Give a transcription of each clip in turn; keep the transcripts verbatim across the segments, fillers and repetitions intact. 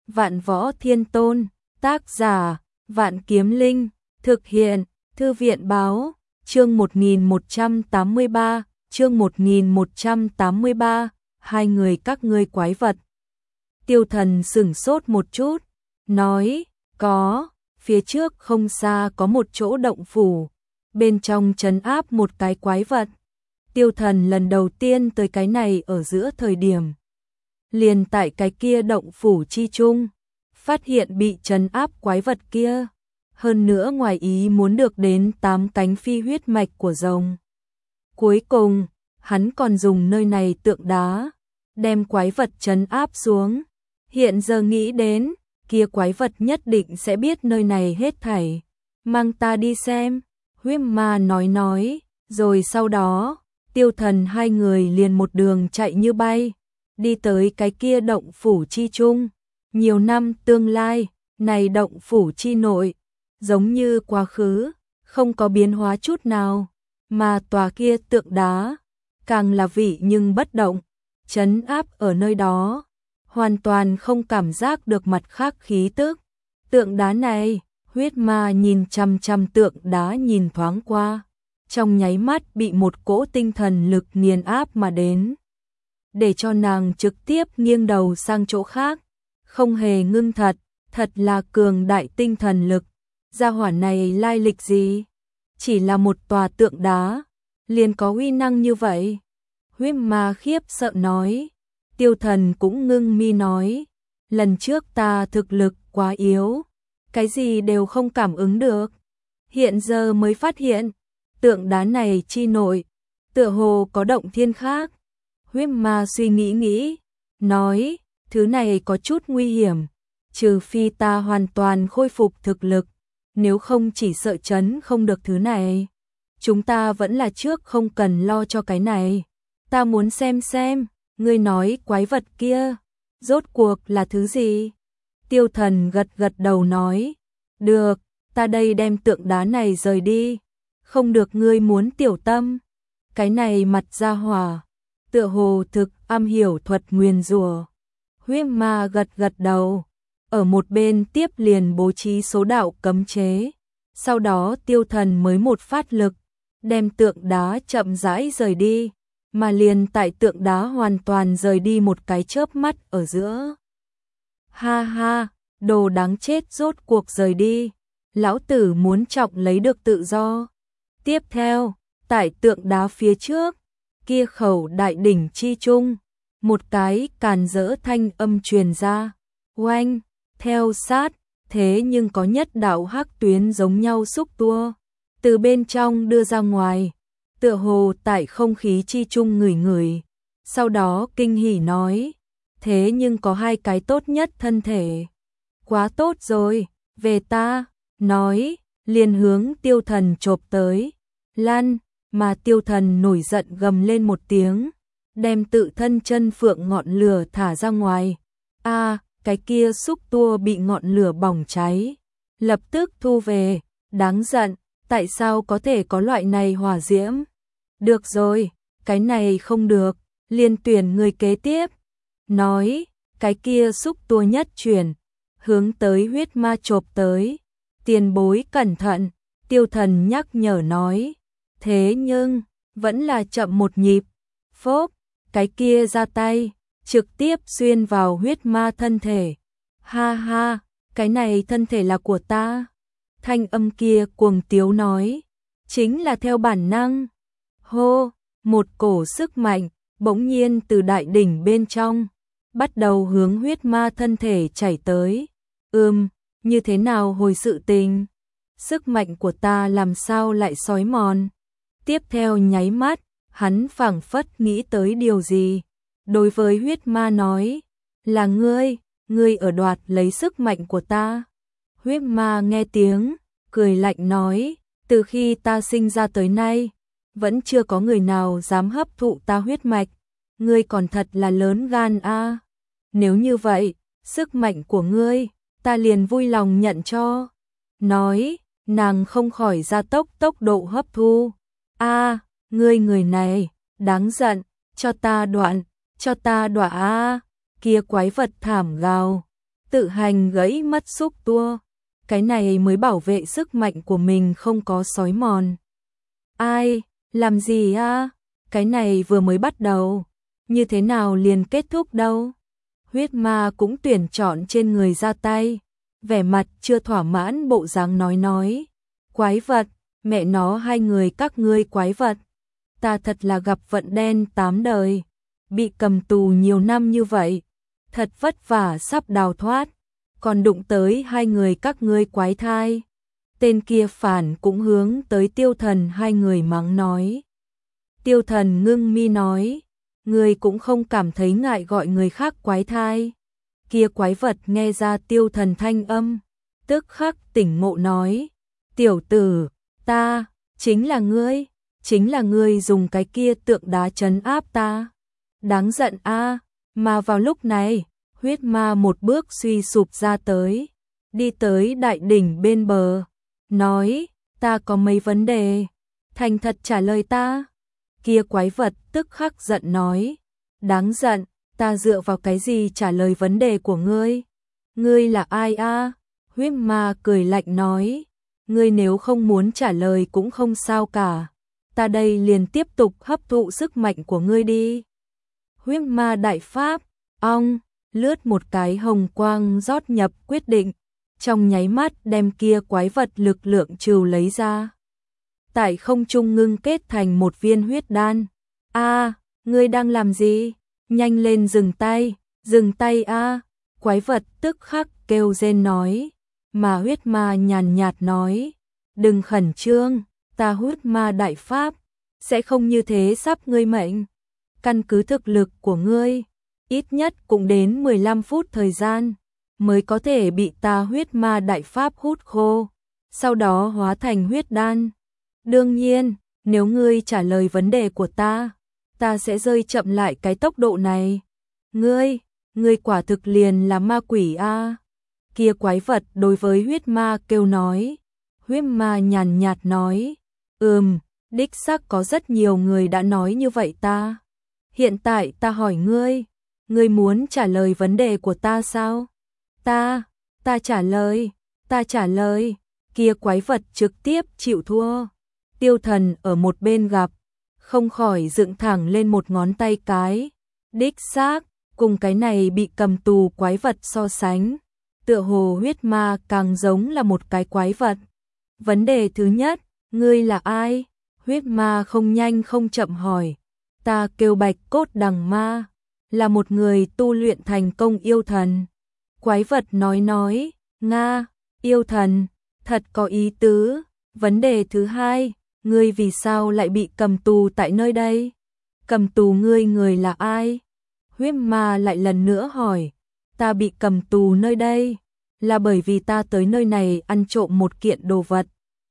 Vạn Võ Thiên Tôn, tác giả, Vạn Kiếm Linh, thực hiện, Thư viện báo, chương một nghìn một trăm tám mươi ba, chương một nghìn một trăm tám mươi ba, hai người các ngươi quái vật. Tiêu Thần sửng sốt một chút, nói, có, phía trước không xa có một chỗ động phủ, bên trong trấn áp một cái quái vật. Tiêu Thần lần đầu tiên tới cái này ở giữa thời điểm. Liền tại cái kia động phủ chi chung, phát hiện bị trấn áp quái vật kia. Hơn nữa ngoài ý muốn được đến tám cánh phi huyết mạch của rồng. Cuối cùng, hắn còn dùng nơi này tượng đá, đem quái vật trấn áp xuống. Hiện giờ nghĩ đến, kia quái vật nhất định sẽ biết nơi này hết thảy. Mang ta đi xem, huyết ma nói nói, rồi sau đó, Tiêu Thần hai người liền một đường chạy như bay, đi tới cái kia động phủ chi chung. Nhiều năm tương lai, này động phủ chi nội, giống như quá khứ, không có biến hóa chút nào, mà tòa kia tượng đá, càng là vị nhưng bất động, trấn áp ở nơi đó, hoàn toàn không cảm giác được mặt khác khí tức. Tượng đá này, huyết ma nhìn chằm chằm tượng đá nhìn thoáng qua, trong nháy mắt bị một cỗ tinh thần lực nghiền áp mà đến, để cho nàng trực tiếp nghiêng đầu sang chỗ khác, không hề ngưng thật, thật là cường đại tinh thần lực. Gia hỏa này lai lịch gì? Chỉ là một tòa tượng đá, liền có uy năng như vậy? Huyết ma khiếp sợ nói. Tiêu Thần cũng ngưng mi nói, lần trước ta thực lực quá yếu, cái gì đều không cảm ứng được. Hiện giờ mới phát hiện, tượng đá này chi nội, tựa hồ có động thiên khác. Huyết ma suy nghĩ nghĩ, nói, thứ này có chút nguy hiểm, trừ phi ta hoàn toàn khôi phục thực lực, nếu không chỉ sợ chấn không được thứ này. Chúng ta vẫn là trước không cần lo cho cái này. Ta muốn xem xem, ngươi nói quái vật kia, rốt cuộc là thứ gì? Tiêu Thần gật gật đầu nói, được, ta đây đem tượng đá này rời đi, không được ngươi muốn tiểu tâm. Cái này mặt ra hỏa, tựa hồ thực am hiểu thuật nguyền rủa. Huyết ma gật gật đầu, ở một bên tiếp liền bố trí số đạo cấm chế. Sau đó Tiêu Thần mới một phát lực, đem tượng đá chậm rãi rời đi, mà liền tại tượng đá hoàn toàn rời đi một cái chớp mắt ở giữa. Ha ha, đồ đáng chết rốt cuộc rời đi, lão tử muốn trọng lấy được tự do. Tiếp theo, tại tượng đá phía trước, kia khẩu đại đỉnh chi chung, một cái càn rỡ thanh âm truyền ra, oanh, theo sát, thế nhưng có nhất đạo hắc tuyến giống nhau xúc tua, từ bên trong đưa ra ngoài, tựa hồ tại không khí chi chung ngửi ngửi, sau đó kinh hỉ nói, thế nhưng có hai cái tốt nhất thân thể. Quá tốt rồi, về ta, nói, liền hướng Tiêu Thần chộp tới, lăn, mà Tiêu Thần nổi giận gầm lên một tiếng, đem tự thân chân phượng ngọn lửa thả ra ngoài. A, cái kia xúc tua bị ngọn lửa bỏng cháy, lập tức thu về, đáng giận, tại sao có thể có loại này hỏa diễm? Được rồi, cái này không được, liên tuyển người kế tiếp. Nói, cái kia xúc tua nhất chuyển, hướng tới huyết ma chộp tới. Tiền bối cẩn thận, Tiêu Thần nhắc nhở nói. Thế nhưng, vẫn là chậm một nhịp. Phốp, cái kia ra tay, trực tiếp xuyên vào huyết ma thân thể. Ha ha, cái này thân thể là của ta. Thanh âm kia cuồng tiếu nói, chính là theo bản năng. Hô, một cổ sức mạnh, bỗng nhiên từ đại đỉnh bên trong, bắt đầu hướng huyết ma thân thể chảy tới. Ừm, như thế nào hồi sự tình? Sức mạnh của ta làm sao lại xói mòn? Tiếp theo nháy mắt, hắn phảng phất nghĩ tới điều gì. Đối với huyết ma nói, là ngươi, ngươi ở đoạt lấy sức mạnh của ta. Huyết ma nghe tiếng, cười lạnh nói, từ khi ta sinh ra tới nay, vẫn chưa có người nào dám hấp thụ ta huyết mạch, ngươi còn thật là lớn gan a. Nếu như vậy, sức mạnh của ngươi, ta liền vui lòng nhận cho. Nói, nàng không khỏi gia tốc tốc độ hấp thu. A, ngươi người này, đáng giận, cho ta đoạn, cho ta đọa a. Kia quái vật thảm gào, tự hành gãy mất xúc tua. Cái này mới bảo vệ sức mạnh của mình không có xói mòn. Ai, làm gì a? Cái này vừa mới bắt đầu, như thế nào liền kết thúc đâu? Huyết ma cũng tuyển chọn trên người ra tay, vẻ mặt chưa thỏa mãn bộ dáng nói nói. Quái vật, mẹ nó hai người các ngươi quái vật. Ta thật là gặp vận đen tám đời, bị cầm tù nhiều năm như vậy, thật vất vả sắp đào thoát, còn đụng tới hai người các ngươi quái thai. Tên kia phản cũng hướng tới Tiêu Thần hai người mắng nói. Tiêu Thần ngưng mi nói, ngươi cũng không cảm thấy ngại gọi người khác quái thai. Kia quái vật nghe ra Tiêu Thần thanh âm, tức khắc tỉnh ngộ nói, tiểu tử, ta, chính là ngươi, chính là ngươi dùng cái kia tượng đá trấn áp ta. Đáng giận a. Mà vào lúc này, huyết ma một bước suy sụp ra tới, đi tới đại đỉnh bên bờ, nói, ta có mấy vấn đề, thành thật trả lời ta. Kia quái vật tức khắc giận nói, đáng giận, ta dựa vào cái gì trả lời vấn đề của ngươi? Ngươi là ai a? Huyết ma cười lạnh nói, ngươi nếu không muốn trả lời cũng không sao cả, ta đây liền tiếp tục hấp thụ sức mạnh của ngươi đi. Huyết ma đại pháp, ong, lướt một cái hồng quang rót nhập quyết định, trong nháy mắt đem kia quái vật lực lượng trừ lấy ra. Tại không trung ngưng kết thành một viên huyết đan. A, ngươi đang làm gì? Nhanh lên dừng tay, dừng tay a. Quái vật tức khắc kêu rên nói, mà huyết ma nhàn nhạt nói, đừng khẩn trương, ta huyết ma đại pháp, sẽ không như thế sắp ngươi mệnh. Căn cứ thực lực của ngươi, ít nhất cũng đến mười lăm phút thời gian, mới có thể bị ta huyết ma đại pháp hút khô, sau đó hóa thành huyết đan. Đương nhiên, nếu ngươi trả lời vấn đề của ta, ta sẽ rơi chậm lại cái tốc độ này. Ngươi, ngươi quả thực liền là ma quỷ a. Kia quái vật đối với huyết ma kêu nói. Huyết ma nhàn nhạt nói, ừm, đích xác có rất nhiều người đã nói như vậy ta. Hiện tại ta hỏi ngươi, ngươi muốn trả lời vấn đề của ta sao? Ta, ta trả lời, ta trả lời. Kia quái vật trực tiếp chịu thua. Tiêu Thần ở một bên gặp, không khỏi dựng thẳng lên một ngón tay cái. Đích xác, cùng cái này bị cầm tù quái vật so sánh, tựa hồ huyết ma càng giống là một cái quái vật. Vấn đề thứ nhất, ngươi là ai? Huyết ma không nhanh không chậm hỏi. Ta kêu Bạch Cốt Đằng Ma, là một người tu luyện thành công yêu thần. Quái vật nói nói, Nga, yêu thần, thật có ý tứ. Vấn đề thứ hai, ngươi vì sao lại bị cầm tù tại nơi đây? Cầm tù ngươi người là ai? Huyết ma lại lần nữa hỏi, ta bị cầm tù nơi đây, là bởi vì ta tới nơi này ăn trộm một kiện đồ vật.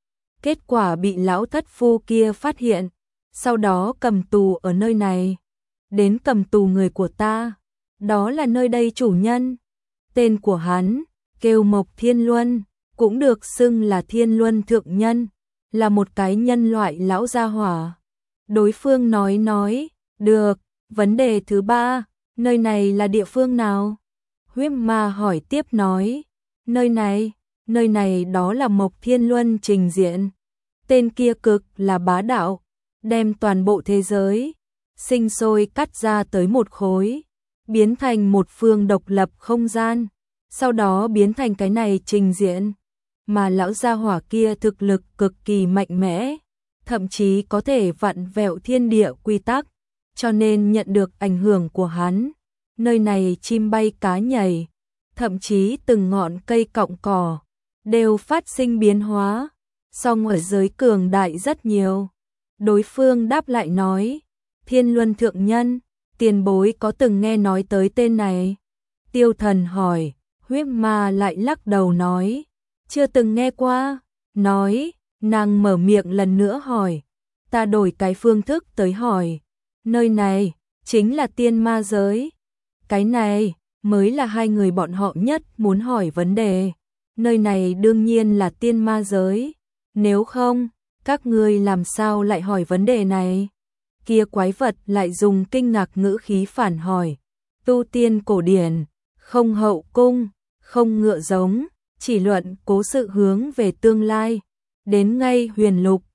Kết quả bị lão thất phu kia phát hiện, sau đó cầm tù ở nơi này. Đến cầm tù người của ta, đó là nơi đây chủ nhân. Tên của hắn, kêu Mộc Thiên Luân, cũng được xưng là Thiên Luân Thượng Nhân, là một cái nhân loại lão gia hỏa. Đối phương nói nói, được, vấn đề thứ ba, nơi này là địa phương nào? Huyết ma hỏi tiếp nói, nơi này, nơi này đó là Mộc Thiên Luân trình diện. Tên kia cực là bá đạo, đem toàn bộ thế giới, sinh sôi cắt ra tới một khối, biến thành một phương độc lập không gian, sau đó biến thành cái này trình diện. Mà lão gia hỏa kia thực lực cực kỳ mạnh mẽ, thậm chí có thể vặn vẹo thiên địa quy tắc, cho nên nhận được ảnh hưởng của hắn. Nơi này chim bay cá nhảy, thậm chí từng ngọn cây cọng cỏ, đều phát sinh biến hóa, song ở giới cường đại rất nhiều. Đối phương đáp lại nói, Thiên Luân Thượng Nhân, tiền bối có từng nghe nói tới tên này? Tiêu Thần hỏi, huyết ma lại lắc đầu nói, chưa từng nghe qua. Nói, nàng mở miệng lần nữa hỏi, ta đổi cái phương thức tới hỏi, nơi này chính là tiên ma giới. Cái này mới là hai người bọn họ nhất muốn hỏi vấn đề. Nơi này đương nhiên là tiên ma giới, nếu không, các ngươi làm sao lại hỏi vấn đề này? Kia quái vật lại dùng kinh ngạc ngữ khí phản hỏi, tu tiên cổ điển, không hậu cung, không ngựa giống, chỉ luận cố sự hướng về tương lai. Đến ngay Huyền Lục,